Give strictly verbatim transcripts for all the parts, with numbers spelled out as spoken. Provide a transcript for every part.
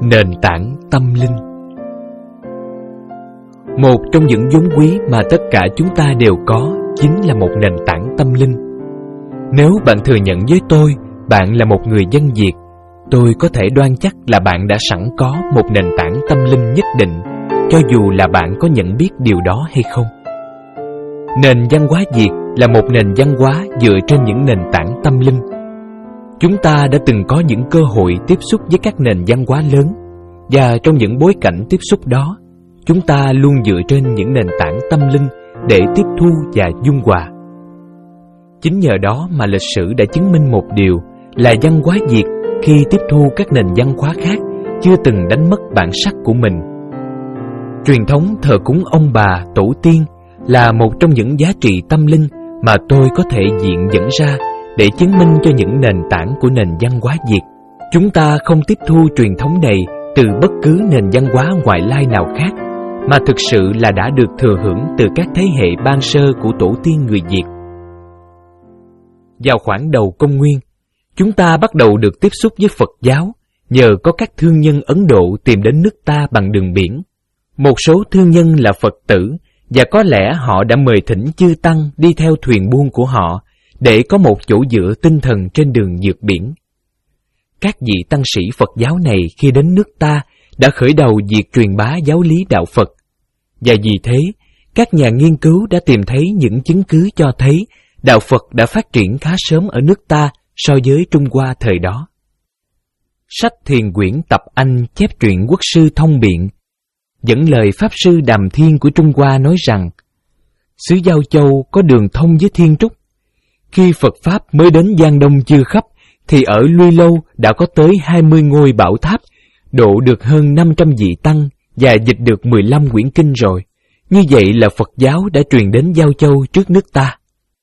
Nền tảng tâm linh. Một trong những vốn quý mà tất cả chúng ta đều có chính là một nền tảng tâm linh. Nếu bạn thừa nhận với tôi bạn là một người dân Việt, tôi có thể đoan chắc là bạn đã sẵn có một nền tảng tâm linh nhất định, cho dù là bạn có nhận biết điều đó hay không. Nền văn hóa Việt là một nền văn hóa dựa trên những nền tảng tâm linh. Chúng ta đã từng có những cơ hội tiếp xúc với các nền văn hóa lớn, và trong những bối cảnh tiếp xúc đó, chúng ta luôn dựa trên những nền tảng tâm linh để tiếp thu và dung hòa. Chính nhờ đó mà lịch sử đã chứng minh một điều là văn hóa Việt khi tiếp thu các nền văn hóa khác chưa từng đánh mất bản sắc của mình. Truyền thống thờ cúng ông bà, tổ tiên là một trong những giá trị tâm linh mà tôi có thể diện dẫn ra để chứng minh cho những nền tảng của nền văn hóa Việt. Chúng ta không tiếp thu truyền thống này từ bất cứ nền văn hóa ngoại lai nào khác, mà thực sự là đã được thừa hưởng từ các thế hệ ban sơ của tổ tiên người Việt. Vào khoảng đầu công nguyên, chúng ta bắt đầu được tiếp xúc với Phật giáo nhờ có các thương nhân Ấn Độ tìm đến nước ta bằng đường biển. Một số thương nhân là Phật tử, và có lẽ họ đã mời thỉnh chư tăng đi theo thuyền buôn của họ để có một chỗ dựa tinh thần trên đường vượt biển. Các vị tăng sĩ Phật giáo này khi đến nước ta đã khởi đầu việc truyền bá giáo lý đạo Phật, và vì thế các nhà nghiên cứu đã tìm thấy những chứng cứ cho thấy đạo Phật đã phát triển khá sớm ở nước ta so với Trung Hoa thời đó. Sách Thiền Quyển Tập Anh chép truyện Quốc sư Thông Biện dẫn lời Pháp sư Đàm Thiên của Trung Hoa nói rằng xứ Giao Châu có đường thông với Thiên Trúc. Khi Phật Pháp mới đến Giang Đông chưa khắp, thì ở Luy Lâu đã có tới hai mươi ngôi bảo tháp, độ được hơn năm trăm vị tăng và dịch được mười lăm quyển kinh rồi. Như vậy là Phật giáo đã truyền đến Giao Châu trước nước ta.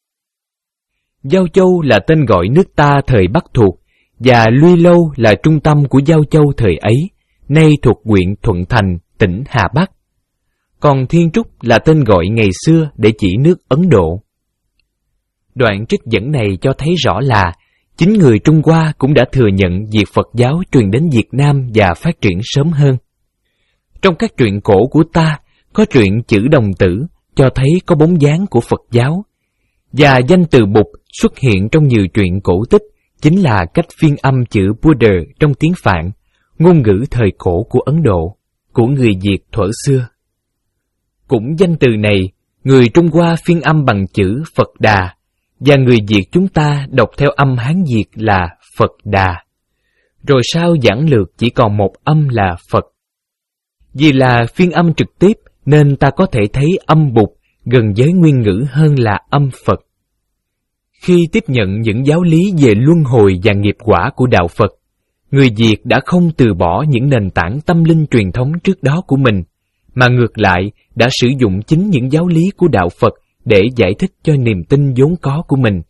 Giao Châu là tên gọi nước ta thời Bắc thuộc, và Luy Lâu là trung tâm của Giao Châu thời ấy, nay thuộc huyện Thuận Thành, tỉnh Hà Bắc. Còn Thiên Trúc là tên gọi ngày xưa để chỉ nước Ấn Độ. Đoạn trích dẫn này cho thấy rõ là chính người Trung Hoa cũng đã thừa nhận việc Phật giáo truyền đến Việt Nam và phát triển sớm hơn. Trong các truyện cổ của ta, có truyện chữ Đồng Tử cho thấy có bóng dáng của Phật giáo, và danh từ Bụt xuất hiện trong nhiều truyện cổ tích chính là cách phiên âm chữ Buddha trong tiếng Phạn, ngôn ngữ thời cổ của Ấn Độ, của người Việt thuở xưa. Cũng danh từ này, người Trung Hoa phiên âm bằng chữ Phật Đà, và người Việt chúng ta đọc theo âm Hán Việt là Phật Đà. Rồi sau giản lược chỉ còn một âm là Phật. Vì là phiên âm trực tiếp nên ta có thể thấy âm Bụt gần với nguyên ngữ hơn là âm Phật. Khi tiếp nhận những giáo lý về luân hồi và nghiệp quả của đạo Phật, người Việt đã không từ bỏ những nền tảng tâm linh truyền thống trước đó của mình, mà ngược lại đã sử dụng chính những giáo lý của đạo Phật để giải thích cho niềm tin vốn có của mình.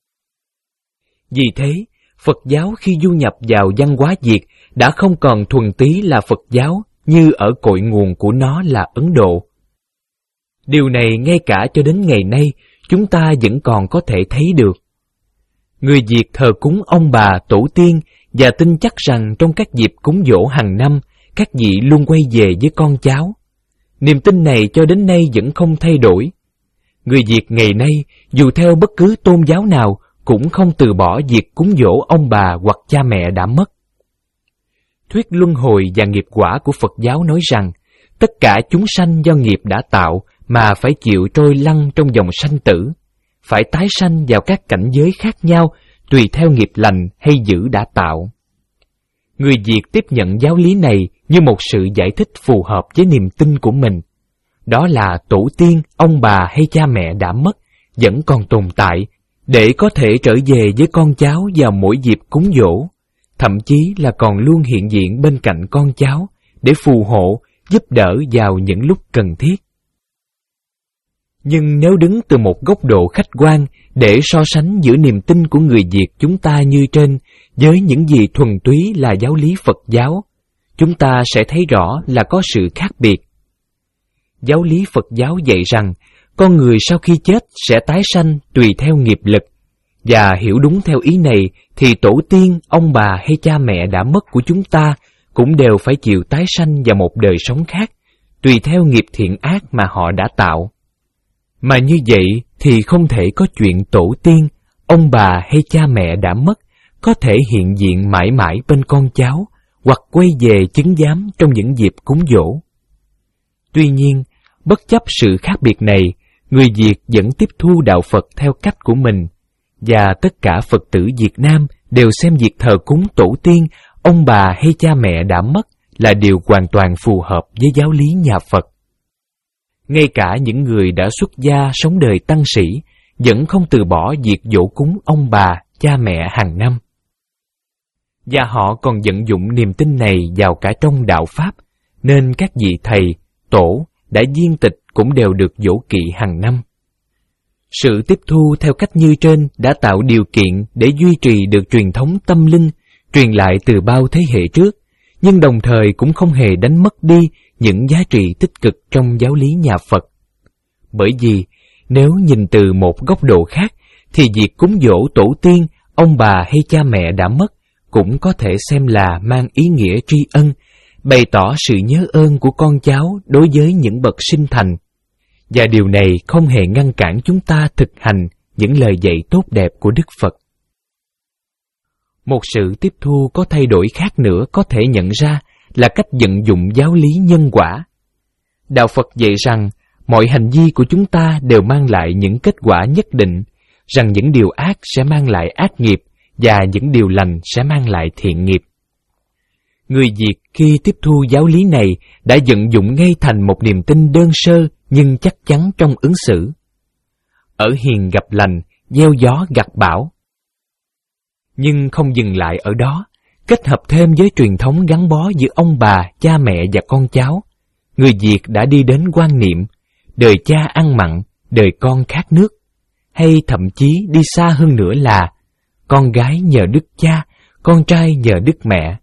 Vì thế, Phật giáo khi du nhập vào văn hóa Việt đã không còn thuần túy là Phật giáo như ở cội nguồn của nó là Ấn Độ. Điều này ngay cả cho đến ngày nay chúng ta vẫn còn có thể thấy được. Người Việt thờ cúng ông bà, tổ tiên và tin chắc rằng trong các dịp cúng giỗ hàng năm, các vị luôn quay về với con cháu. Niềm tin này cho đến nay vẫn không thay đổi. Người Việt ngày nay, dù theo bất cứ tôn giáo nào, cũng không từ bỏ việc cúng giỗ ông bà hoặc cha mẹ đã mất. Thuyết luân hồi và nghiệp quả của Phật giáo nói rằng, tất cả chúng sanh do nghiệp đã tạo mà phải chịu trôi lăn trong dòng sanh tử, phải tái sanh vào các cảnh giới khác nhau tùy theo nghiệp lành hay dữ đã tạo. Người Việt tiếp nhận giáo lý này như một sự giải thích phù hợp với niềm tin của mình. Đó là tổ tiên, ông bà hay cha mẹ đã mất vẫn còn tồn tại để có thể trở về với con cháu vào mỗi dịp cúng giỗ, thậm chí là còn luôn hiện diện bên cạnh con cháu để phù hộ, giúp đỡ vào những lúc cần thiết. Nhưng nếu đứng từ một góc độ khách quan để so sánh giữa niềm tin của người Việt chúng ta như trên với những gì thuần túy là giáo lý Phật giáo, chúng ta sẽ thấy rõ là có sự khác biệt. Giáo lý Phật giáo dạy rằng con người sau khi chết sẽ tái sanh tùy theo nghiệp lực, và hiểu đúng theo ý này thì tổ tiên, ông bà hay cha mẹ đã mất của chúng ta cũng đều phải chịu tái sanh vào một đời sống khác, tùy theo nghiệp thiện ác mà họ đã tạo. Mà như vậy thì không thể có chuyện tổ tiên, ông bà hay cha mẹ đã mất có thể hiện diện mãi mãi bên con cháu hoặc quay về chứng giám trong những dịp cúng giỗ. Tuy nhiên, bất chấp sự khác biệt này, người Việt vẫn tiếp thu đạo Phật theo cách của mình, và tất cả Phật tử Việt Nam đều xem việc thờ cúng tổ tiên, ông bà hay cha mẹ đã mất là điều hoàn toàn phù hợp với giáo lý nhà Phật. Ngay cả những người đã xuất gia sống đời tăng sĩ vẫn không từ bỏ việc giỗ cúng ông bà, cha mẹ hàng năm. Và họ còn vận dụng niềm tin này vào cả trong đạo Pháp, nên các vị thầy, tổ đã viên tịch cũng đều được giỗ kỵ hàng năm. Sự tiếp thu theo cách như trên đã tạo điều kiện để duy trì được truyền thống tâm linh, truyền lại từ bao thế hệ trước, nhưng đồng thời cũng không hề đánh mất đi những giá trị tích cực trong giáo lý nhà Phật. Bởi vì, nếu nhìn từ một góc độ khác, thì việc cúng giỗ tổ tiên, ông bà hay cha mẹ đã mất cũng có thể xem là mang ý nghĩa tri ân, bày tỏ sự nhớ ơn của con cháu đối với những bậc sinh thành. Và điều này không hề ngăn cản chúng ta thực hành những lời dạy tốt đẹp của Đức Phật. Một sự tiếp thu có thay đổi khác nữa có thể nhận ra là cách vận dụng giáo lý nhân quả. Đạo Phật dạy rằng mọi hành vi của chúng ta đều mang lại những kết quả nhất định, rằng những điều ác sẽ mang lại ác nghiệp và những điều lành sẽ mang lại thiện nghiệp. Người Việt khi tiếp thu giáo lý này đã vận dụng ngay thành một niềm tin đơn sơ nhưng chắc chắn trong ứng xử. Ở hiền gặp lành, gieo gió gặt bão. Nhưng không dừng lại ở đó, kết hợp thêm với truyền thống gắn bó giữa ông bà, cha mẹ và con cháu, người Việt đã đi đến quan niệm đời cha ăn mặn, đời con khát nước, hay thậm chí đi xa hơn nữa là con gái nhờ đức cha, con trai nhờ đức mẹ.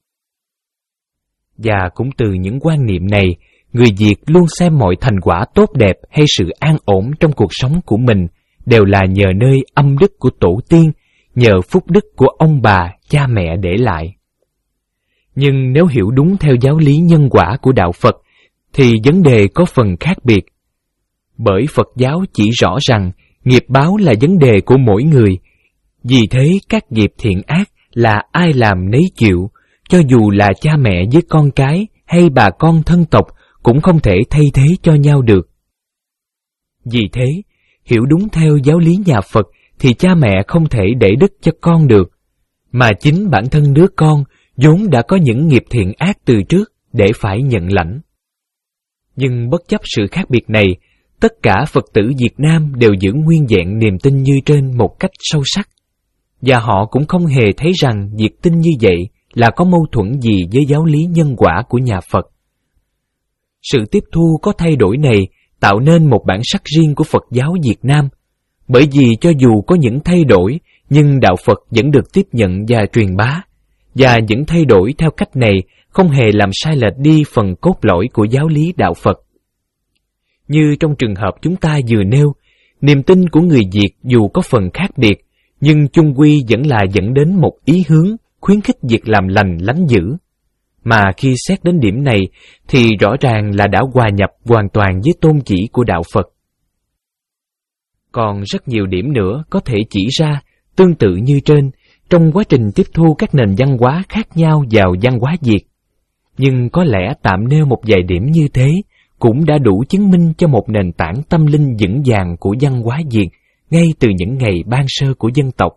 Và cũng từ những quan niệm này, người Việt luôn xem mọi thành quả tốt đẹp hay sự an ổn trong cuộc sống của mình đều là nhờ nơi âm đức của tổ tiên, nhờ phúc đức của ông bà, cha mẹ để lại. Nhưng nếu hiểu đúng theo giáo lý nhân quả của đạo Phật, thì vấn đề có phần khác biệt. Bởi Phật giáo chỉ rõ rằng nghiệp báo là vấn đề của mỗi người, vì thế các nghiệp thiện ác là ai làm nấy chịu, cho dù là cha mẹ với con cái hay bà con thân tộc cũng không thể thay thế cho nhau được. Vì thế, hiểu đúng theo giáo lý nhà Phật thì cha mẹ không thể để đức cho con được, mà chính bản thân đứa con vốn đã có những nghiệp thiện ác từ trước để phải nhận lãnh. Nhưng bất chấp sự khác biệt này, tất cả Phật tử Việt Nam đều giữ nguyên vẹn niềm tin như trên một cách sâu sắc, và họ cũng không hề thấy rằng việc tin như vậy là có mâu thuẫn gì với giáo lý nhân quả của nhà Phật. Sự tiếp thu có thay đổi này tạo nên một bản sắc riêng của Phật giáo Việt Nam, bởi vì cho dù có những thay đổi, nhưng đạo Phật vẫn được tiếp nhận và truyền bá, và những thay đổi theo cách này không hề làm sai lệch đi phần cốt lõi của giáo lý đạo Phật. Như trong trường hợp chúng ta vừa nêu, niềm tin của người Việt dù có phần khác biệt, nhưng chung quy vẫn là dẫn đến một ý hướng khuyến khích việc làm lành lánh dữ. Mà khi xét đến điểm này thì rõ ràng là đã hòa nhập hoàn toàn với tôn chỉ của đạo Phật. Còn rất nhiều điểm nữa có thể chỉ ra, tương tự như trên, trong quá trình tiếp thu các nền văn hóa khác nhau vào văn hóa Việt. Nhưng có lẽ tạm nêu một vài điểm như thế cũng đã đủ chứng minh cho một nền tảng tâm linh vững vàng của văn hóa Việt ngay từ những ngày ban sơ của dân tộc.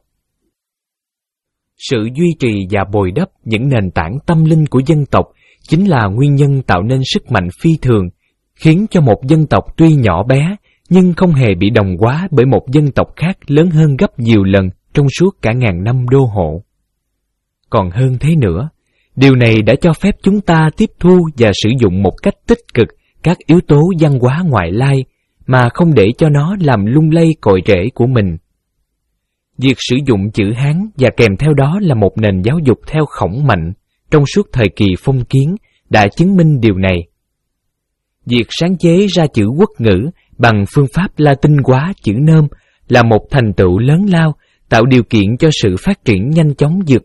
Sự duy trì và bồi đắp những nền tảng tâm linh của dân tộc chính là nguyên nhân tạo nên sức mạnh phi thường, khiến cho một dân tộc tuy nhỏ bé nhưng không hề bị đồng hóa bởi một dân tộc khác lớn hơn gấp nhiều lần trong suốt cả ngàn năm đô hộ. Còn hơn thế nữa, điều này đã cho phép chúng ta tiếp thu và sử dụng một cách tích cực các yếu tố văn hóa ngoại lai mà không để cho nó làm lung lay cội rễ của mình. Việc sử dụng chữ Hán và kèm theo đó là một nền giáo dục theo Khổng mạnh trong suốt thời kỳ phong kiến đã chứng minh điều này. Việc sáng chế ra chữ quốc ngữ bằng phương pháp Latin hóa chữ nôm là một thành tựu lớn lao, tạo điều kiện cho sự phát triển nhanh chóng vượt bậc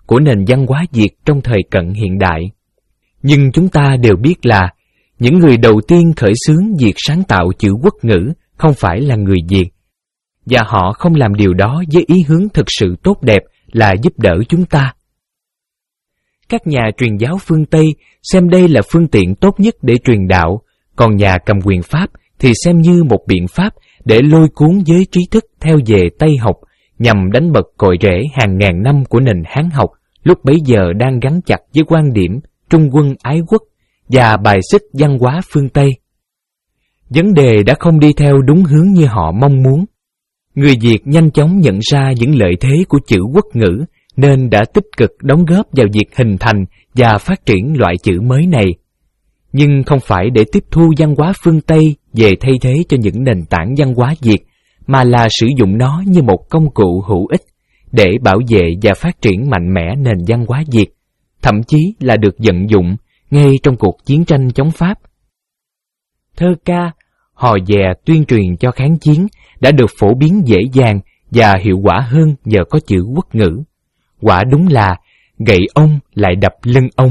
của nền văn hóa Việt trong thời cận hiện đại. Nhưng chúng ta đều biết là những người đầu tiên khởi xướng việc sáng tạo chữ quốc ngữ không phải là người Việt, và họ không làm điều đó với ý hướng thực sự tốt đẹp là giúp đỡ chúng ta. Các nhà truyền giáo phương Tây xem đây là phương tiện tốt nhất để truyền đạo, còn nhà cầm quyền Pháp thì xem như một biện pháp để lôi cuốn giới trí thức theo về Tây học, nhằm đánh bật cội rễ hàng ngàn năm của nền Hán học lúc bấy giờ đang gắn chặt với quan điểm trung quân ái quốc và bài xích văn hóa phương Tây. Vấn đề đã không đi theo đúng hướng như họ mong muốn. Người Việt nhanh chóng nhận ra những lợi thế của chữ quốc ngữ nên đã tích cực đóng góp vào việc hình thành và phát triển loại chữ mới này. Nhưng không phải để tiếp thu văn hóa phương Tây về thay thế cho những nền tảng văn hóa Việt, mà là sử dụng nó như một công cụ hữu ích để bảo vệ và phát triển mạnh mẽ nền văn hóa Việt, thậm chí là được vận dụng ngay trong cuộc chiến tranh chống Pháp. Thơ ca, hò dè tuyên truyền cho kháng chiến đã được phổ biến dễ dàng và hiệu quả hơn nhờ có chữ quốc ngữ. Quả đúng là gậy ông lại đập lưng ông.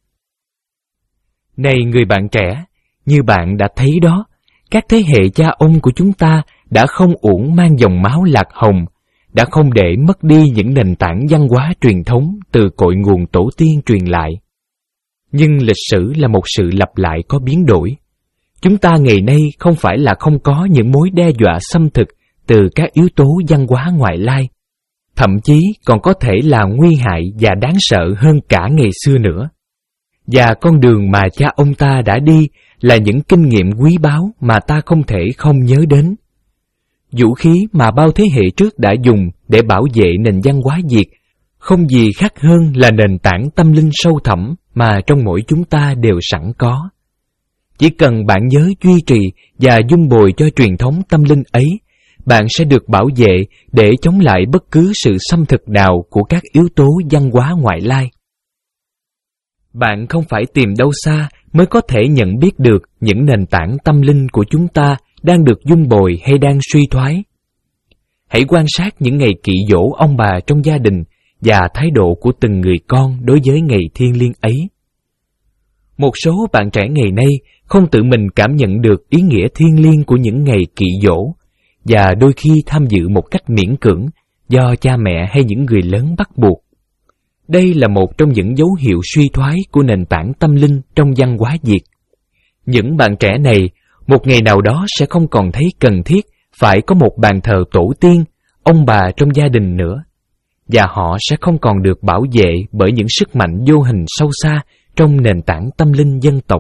Này người bạn trẻ, như bạn đã thấy đó, các thế hệ cha ông của chúng ta đã không uổng mang dòng máu lạc hồng, đã không để mất đi những nền tảng văn hóa truyền thống từ cội nguồn tổ tiên truyền lại. Nhưng lịch sử là một sự lặp lại có biến đổi. Chúng ta ngày nay không phải là không có những mối đe dọa xâm thực từ các yếu tố văn hóa ngoại lai, thậm chí còn có thể là nguy hại và đáng sợ hơn cả ngày xưa nữa. Và con đường mà cha ông ta đã đi là những kinh nghiệm quý báu mà ta không thể không nhớ đến. Vũ khí mà bao thế hệ trước đã dùng để bảo vệ nền văn hóa Việt không gì khác hơn là nền tảng tâm linh sâu thẳm mà trong mỗi chúng ta đều sẵn có. Chỉ cần bạn nhớ duy trì và dung bồi cho truyền thống tâm linh ấy, bạn sẽ được bảo vệ để chống lại bất cứ sự xâm thực nào của các yếu tố văn hóa ngoại lai. Bạn không phải tìm đâu xa mới có thể nhận biết được những nền tảng tâm linh của chúng ta đang được dung bồi hay đang suy thoái. Hãy quan sát những ngày kỵ dỗ ông bà trong gia đình và thái độ của từng người con đối với ngày thiêng liêng ấy. Một số bạn trẻ ngày nay không tự mình cảm nhận được ý nghĩa thiêng liêng của những ngày kỵ dỗ, và đôi khi tham dự một cách miễn cưỡng do cha mẹ hay những người lớn bắt buộc. Đây là một trong những dấu hiệu suy thoái của nền tảng tâm linh trong văn hóa Việt. Những bạn trẻ này một ngày nào đó sẽ không còn thấy cần thiết phải có một bàn thờ tổ tiên, ông bà trong gia đình nữa, và họ sẽ không còn được bảo vệ bởi những sức mạnh vô hình sâu xa trong nền tảng tâm linh dân tộc.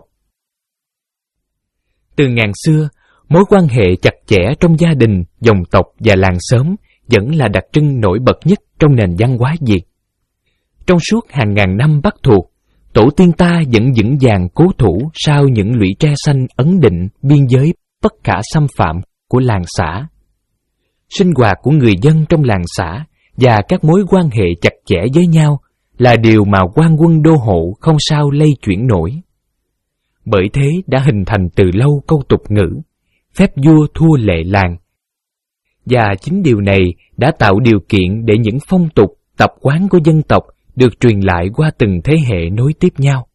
Từ ngàn xưa, mối quan hệ chặt chẽ trong gia đình, dòng tộc và làng xóm vẫn là đặc trưng nổi bật nhất trong nền văn hóa Việt. Trong suốt hàng ngàn năm Bắc thuộc, tổ tiên ta vẫn vững vàng cố thủ sau những lũy tre xanh ấn định biên giới bất khả xâm phạm của làng xã. Sinh hoạt của người dân trong làng xã và các mối quan hệ chặt chẽ với nhau là điều mà quan quân đô hộ không sao lay chuyển nổi. Bởi thế đã hình thành từ lâu câu tục ngữ, phép vua thua lệ làng. Và chính điều này đã tạo điều kiện để những phong tục, tập quán của dân tộc được truyền lại qua từng thế hệ nối tiếp nhau.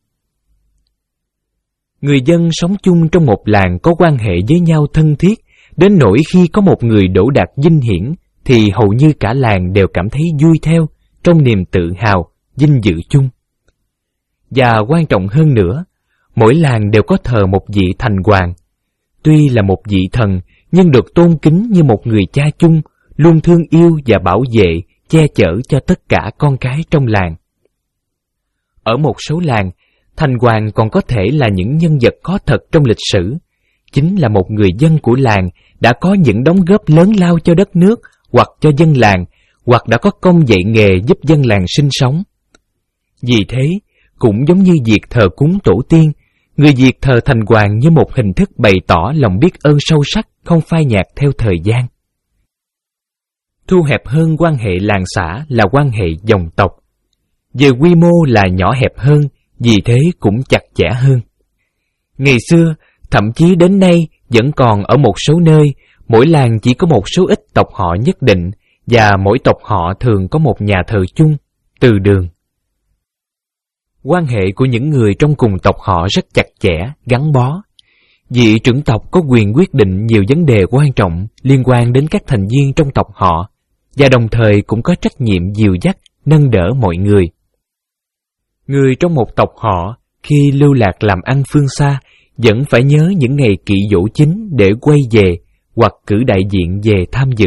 Người dân sống chung trong một làng có quan hệ với nhau thân thiết, đến nỗi khi có một người đỗ đạt vinh hiển, thì hầu như cả làng đều cảm thấy vui theo, trong niềm tự hào, vinh dự chung. Và quan trọng hơn nữa, mỗi làng đều có thờ một vị thành hoàng. Tuy là một vị thần, nhưng được tôn kính như một người cha chung, luôn thương yêu và bảo vệ, che chở cho tất cả con cái trong làng. Ở một số làng, thành hoàng còn có thể là những nhân vật có thật trong lịch sử, chính là một người dân của làng đã có những đóng góp lớn lao cho đất nước, hoặc cho dân làng, hoặc đã có công dạy nghề giúp dân làng sinh sống. Vì thế, cũng giống như việc thờ cúng tổ tiên, người Việt thờ thành hoàng như một hình thức bày tỏ lòng biết ơn sâu sắc, không phai nhạt theo thời gian. Thu hẹp hơn quan hệ làng xã là quan hệ dòng tộc. Về quy mô là nhỏ hẹp hơn, vì thế cũng chặt chẽ hơn. Ngày xưa, thậm chí đến nay vẫn còn ở một số nơi, mỗi làng chỉ có một số ít tộc họ nhất định, và mỗi tộc họ thường có một nhà thờ chung, từ đường, Quan hệ của những người trong cùng tộc họ rất chặt chẽ, gắn bó. Vị trưởng tộc có quyền quyết định nhiều vấn đề quan trọng liên quan đến các thành viên trong tộc họ, và đồng thời cũng có trách nhiệm dìu dắt, nâng đỡ mọi người. Người trong một tộc họ, khi lưu lạc làm ăn phương xa, vẫn phải nhớ những ngày kỵ dỗ chính để quay về, hoặc cử đại diện về tham dự.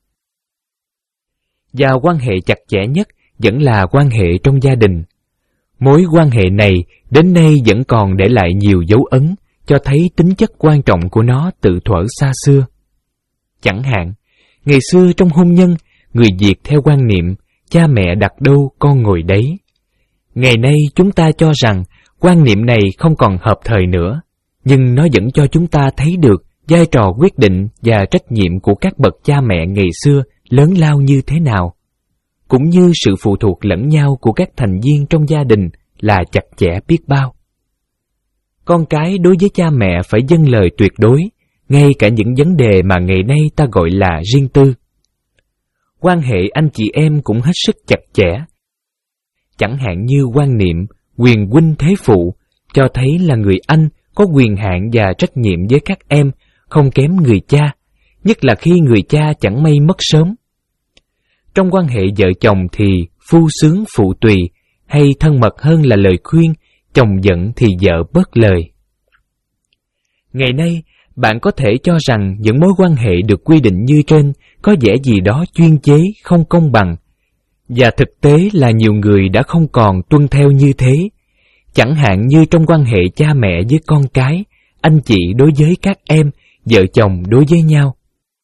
Và quan hệ chặt chẽ nhất vẫn là quan hệ trong gia đình. Mối quan hệ này đến nay vẫn còn để lại nhiều dấu ấn, cho thấy tính chất quan trọng của nó từ thuở xa xưa. Chẳng hạn, ngày xưa trong hôn nhân, người Việt theo quan niệm cha mẹ đặt đâu con ngồi đấy. Ngày nay chúng ta cho rằng quan niệm này không còn hợp thời nữa, nhưng nó vẫn cho chúng ta thấy được vai trò quyết định và trách nhiệm của các bậc cha mẹ ngày xưa lớn lao như thế nào, cũng như sự phụ thuộc lẫn nhau của các thành viên trong gia đình là chặt chẽ biết bao. Con cái đối với cha mẹ phải vâng lời tuyệt đối, ngay cả những vấn đề mà ngày nay ta gọi là riêng tư. Quan hệ anh chị em cũng hết sức chặt chẽ. Chẳng hạn như quan niệm quyền huynh thế phụ, cho thấy là người anh có quyền hạn và trách nhiệm với các em, không kém người cha, nhất là khi người cha chẳng may mất sớm. Trong quan hệ vợ chồng thì phu sướng phụ tùy, hay thân mật hơn là lời khuyên, chồng giận thì vợ bớt lời. Ngày nay, bạn có thể cho rằng những mối quan hệ được quy định như trên có vẻ gì đó chuyên chế, không công bằng. Và thực tế là nhiều người đã không còn tuân theo như thế. Chẳng hạn như trong quan hệ cha mẹ với con cái, anh chị đối với các em, vợ chồng đối với nhau.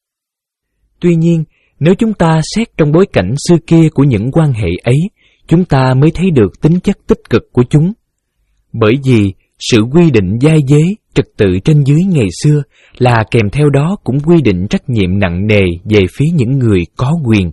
Tuy nhiên, nếu chúng ta xét trong bối cảnh xưa kia của những quan hệ ấy, chúng ta mới thấy được tính chất tích cực của chúng. Bởi vì sự quy định giai giới, trật tự trên dưới ngày xưa là kèm theo đó cũng quy định trách nhiệm nặng nề về phía những người có quyền.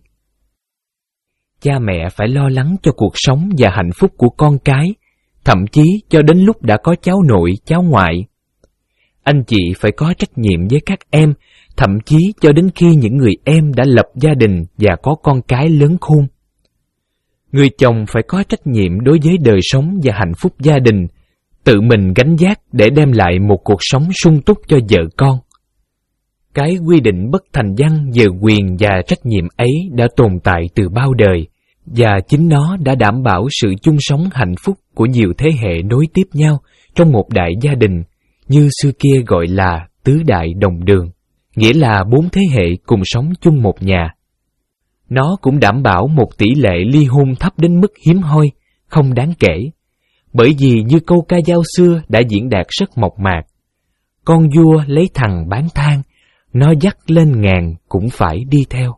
Cha mẹ phải lo lắng cho cuộc sống và hạnh phúc của con cái, thậm chí cho đến lúc đã có cháu nội, cháu ngoại. Anh chị phải có trách nhiệm với các em, thậm chí cho đến khi những người em đã lập gia đình và có con cái lớn khôn. Người chồng phải có trách nhiệm đối với đời sống và hạnh phúc gia đình, tự mình gánh vác để đem lại một cuộc sống sung túc cho vợ con. Cái quy định bất thành văn về quyền và trách nhiệm ấy đã tồn tại từ bao đời, và chính nó đã đảm bảo sự chung sống hạnh phúc của nhiều thế hệ nối tiếp nhau trong một đại gia đình, như xưa kia gọi là tứ đại đồng đường, nghĩa là bốn thế hệ cùng sống chung một nhà. Nó cũng đảm bảo một tỷ lệ ly hôn thấp đến mức hiếm hoi, không đáng kể, bởi vì như câu ca dao xưa đã diễn đạt rất mộc mạc: con vua lấy thằng bán than, nó dắt lên ngàn cũng phải đi theo.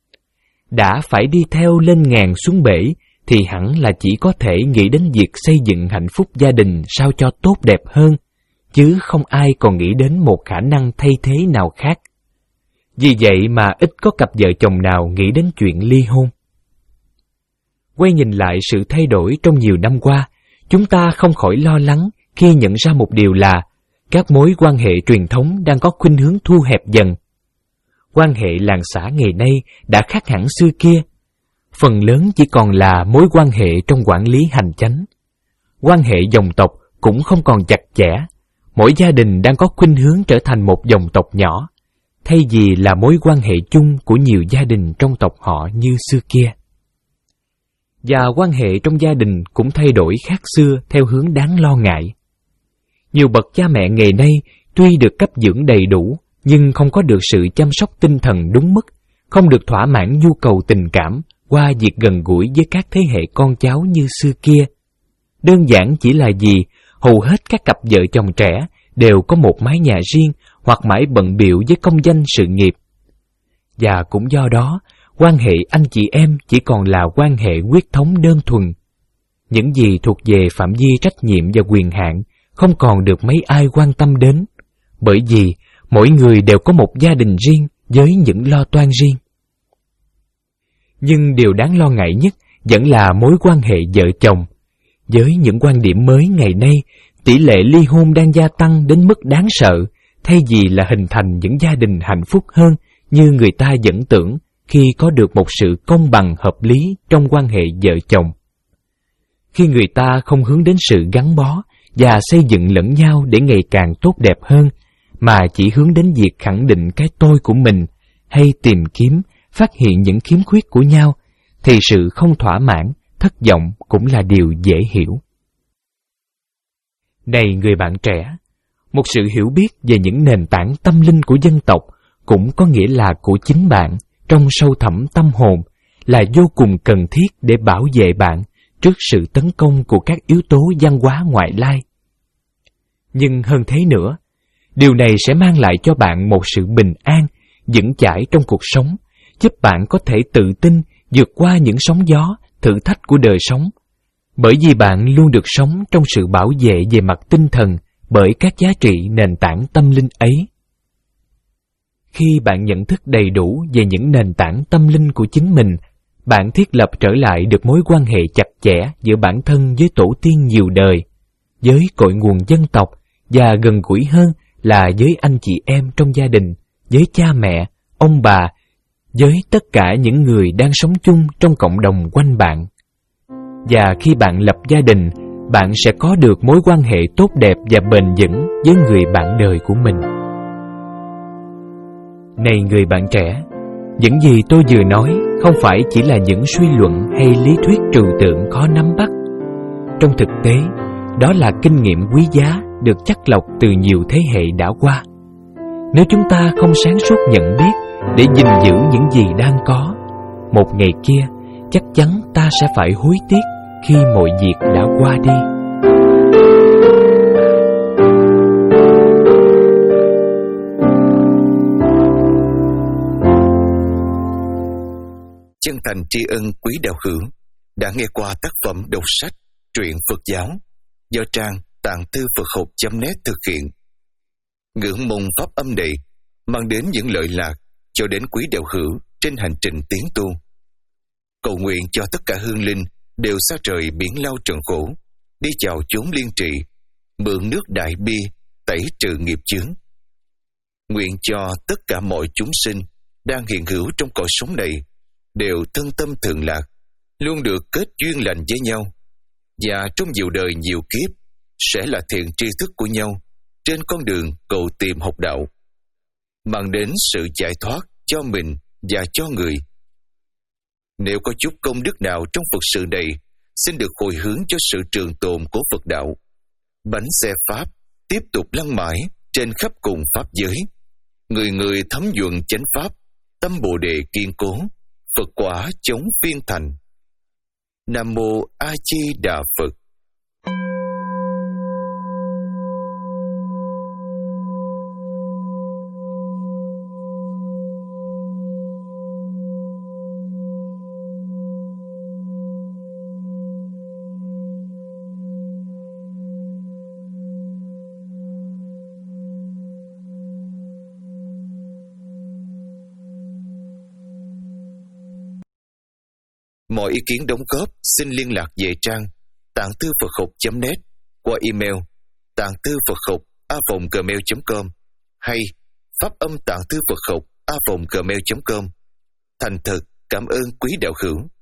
Đã phải đi theo lên ngàn xuống bể thì hẳn là chỉ có thể nghĩ đến việc xây dựng hạnh phúc gia đình sao cho tốt đẹp hơn, chứ không ai còn nghĩ đến một khả năng thay thế nào khác. Vì vậy mà ít có cặp vợ chồng nào nghĩ đến chuyện ly hôn. Quay nhìn lại sự thay đổi trong nhiều năm qua, chúng ta không khỏi lo lắng khi nhận ra một điều là các mối quan hệ truyền thống đang có khuynh hướng thu hẹp dần. Quan hệ làng xã ngày nay đã khác hẳn xưa kia. Phần lớn chỉ còn là mối quan hệ trong quản lý hành chánh. Quan hệ dòng tộc cũng không còn chặt chẽ. Mỗi gia đình đang có khuynh hướng trở thành một dòng tộc nhỏ, thay vì là mối quan hệ chung của nhiều gia đình trong tộc họ như xưa kia. Và quan hệ trong gia đình cũng thay đổi khác xưa theo hướng đáng lo ngại. Nhiều bậc cha mẹ ngày nay tuy được cấp dưỡng đầy đủ, nhưng không có được sự chăm sóc tinh thần đúng mức, không được thỏa mãn nhu cầu tình cảm qua việc gần gũi với các thế hệ con cháu như xưa kia. Đơn giản chỉ là vì hầu hết các cặp vợ chồng trẻ đều có một mái nhà riêng hoặc mãi bận bịu với công danh sự nghiệp. Và cũng do đó, quan hệ anh chị em chỉ còn là quan hệ huyết thống đơn thuần. Những gì thuộc về phạm vi trách nhiệm và quyền hạn không còn được mấy ai quan tâm đến, bởi vì mỗi người đều có một gia đình riêng với những lo toan riêng. Nhưng điều đáng lo ngại nhất vẫn là mối quan hệ vợ chồng. Với những quan điểm mới ngày nay, tỷ lệ ly hôn đang gia tăng đến mức đáng sợ, thay vì là hình thành những gia đình hạnh phúc hơn như người ta vẫn tưởng khi có được một sự công bằng hợp lý trong quan hệ vợ chồng. Khi người ta không hướng đến sự gắn bó và xây dựng lẫn nhau để ngày càng tốt đẹp hơn, mà chỉ hướng đến việc khẳng định cái tôi của mình hay tìm kiếm, phát hiện những khiếm khuyết của nhau, thì sự không thỏa mãn, thất vọng cũng là điều dễ hiểu. Này người bạn trẻ, một sự hiểu biết về những nền tảng tâm linh của dân tộc cũng có nghĩa là của chính bạn trong sâu thẳm tâm hồn, là vô cùng cần thiết để bảo vệ bạn trước sự tấn công của các yếu tố văn hóa ngoại lai. Nhưng hơn thế nữa, điều này sẽ mang lại cho bạn một sự bình an, vững chãi trong cuộc sống, giúp bạn có thể tự tin vượt qua những sóng gió, thử thách của đời sống, bởi vì bạn luôn được sống trong sự bảo vệ về mặt tinh thần bởi các giá trị nền tảng tâm linh ấy. Khi bạn nhận thức đầy đủ về những nền tảng tâm linh của chính mình, bạn thiết lập trở lại được mối quan hệ chặt chẽ giữa bản thân với tổ tiên nhiều đời, với cội nguồn dân tộc, và gần gũi hơn là với anh chị em trong gia đình, với cha mẹ, ông bà, với tất cả những người đang sống chung trong cộng đồng quanh bạn. Và khi bạn lập gia đình, bạn sẽ có được mối quan hệ tốt đẹp và bền vững với người bạn đời của mình. Này người bạn trẻ, những gì tôi vừa nói không phải chỉ là những suy luận hay lý thuyết trừu tượng khó nắm bắt. Trong thực tế, đó là kinh nghiệm quý giá được chắt lọc từ nhiều thế hệ đã qua. Nếu chúng ta không sáng suốt nhận biết để gìn giữ những gì đang có, một ngày kia chắc chắn ta sẽ phải hối tiếc khi mọi việc đã qua đi. Chân thành tri ân quý đạo hữu đã nghe qua tác phẩm đọc sách Truyện Phật giáo do trang tạng thư Phật học chấm net thực hiện. Ngưỡng mong pháp âm này mang đến những lợi lạc cho đến quý đạo hữu trên hành trình tiến tu. Cầu nguyện cho tất cả hương linh đều xa trời biển lao trần khổ, đi chào chốn liên trì, mượn nước đại bi tẩy trừ nghiệp chướng. Nguyện cho tất cả mọi chúng sinh đang hiện hữu trong cõi sống này đều thân tâm thượng lạc, luôn được kết duyên lành với nhau, và trong nhiều đời nhiều kiếp sẽ là thiện tri thức của nhau trên con đường cầu tìm học đạo, mang đến sự giải thoát cho mình và cho người. Nếu có chút công đức nào trong Phật sự này, xin được hồi hướng cho sự trường tồn của Phật đạo. Bánh xe Pháp tiếp tục lăn mãi trên khắp cùng Pháp giới. Người người thấm nhuận chánh Pháp, tâm Bồ Đề kiên cố, Phật quả chống phiên thành. Nam Mô A Di Đà Phật. Mọi ý kiến đóng góp xin liên lạc về trang tạng thư Phật học chấm net qua email tạng thư Phật học a vòng gmail chấm com hay pháp âm tạng thư Phật học a vòng gmail chấm com. Thành thật cảm ơn quý đạo hữu.